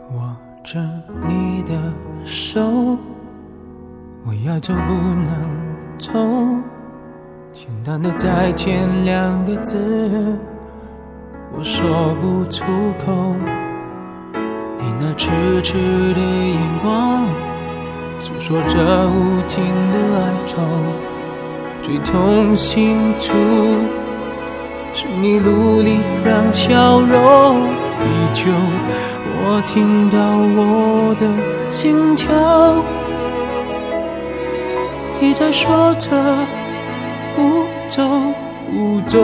握着你的手，我要走不能走，简单的再见2个字我说不出口，你那痴痴的眼光诉说着无尽的哀愁，最痛心处是你努力让笑容依旧，我听到我的心跳一再说着不走不走，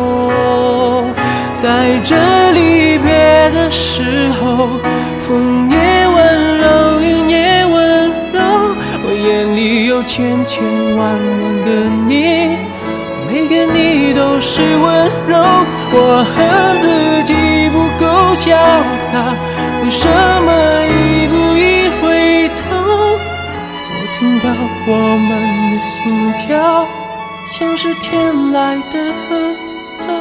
在这离别的时候，风也温柔云也温柔，我眼里有千千万万个你，每个你都是温柔，我恨自己不够潇洒，为什么一步一回头，我听到我们的心跳像是天来的合奏，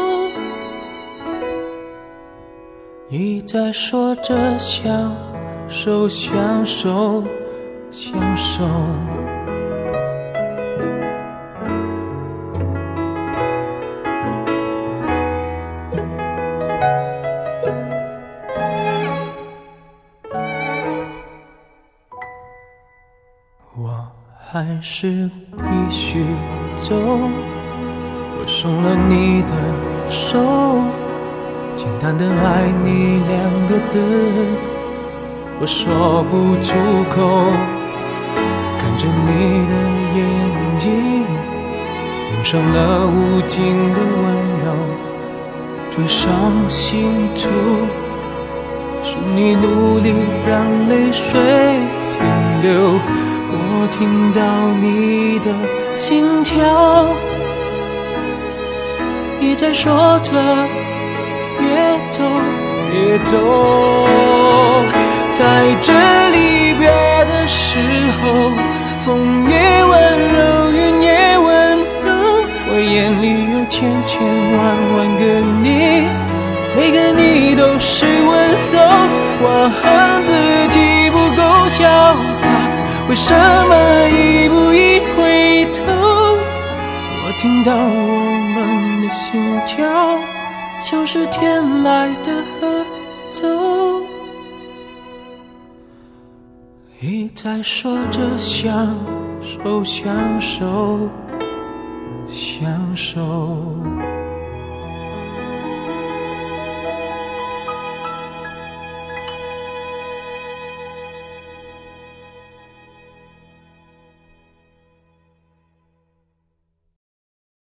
一再说着相守相守相守，我还是必须走，我松了你的手，简单的爱你2个字我说不出口，看着你的眼睛涌上了无尽的温柔，最伤心处是你努力让泪水停留，我听到你的心跳一再说着别走别走，在这离别的时候，风也温柔云也温柔，我眼里有千千万万个你，每个你都是温柔，我恨自己不够潇洒，为什么一步一回头，我听到我们的心跳像是天来的合奏，一再说着相守相守相守。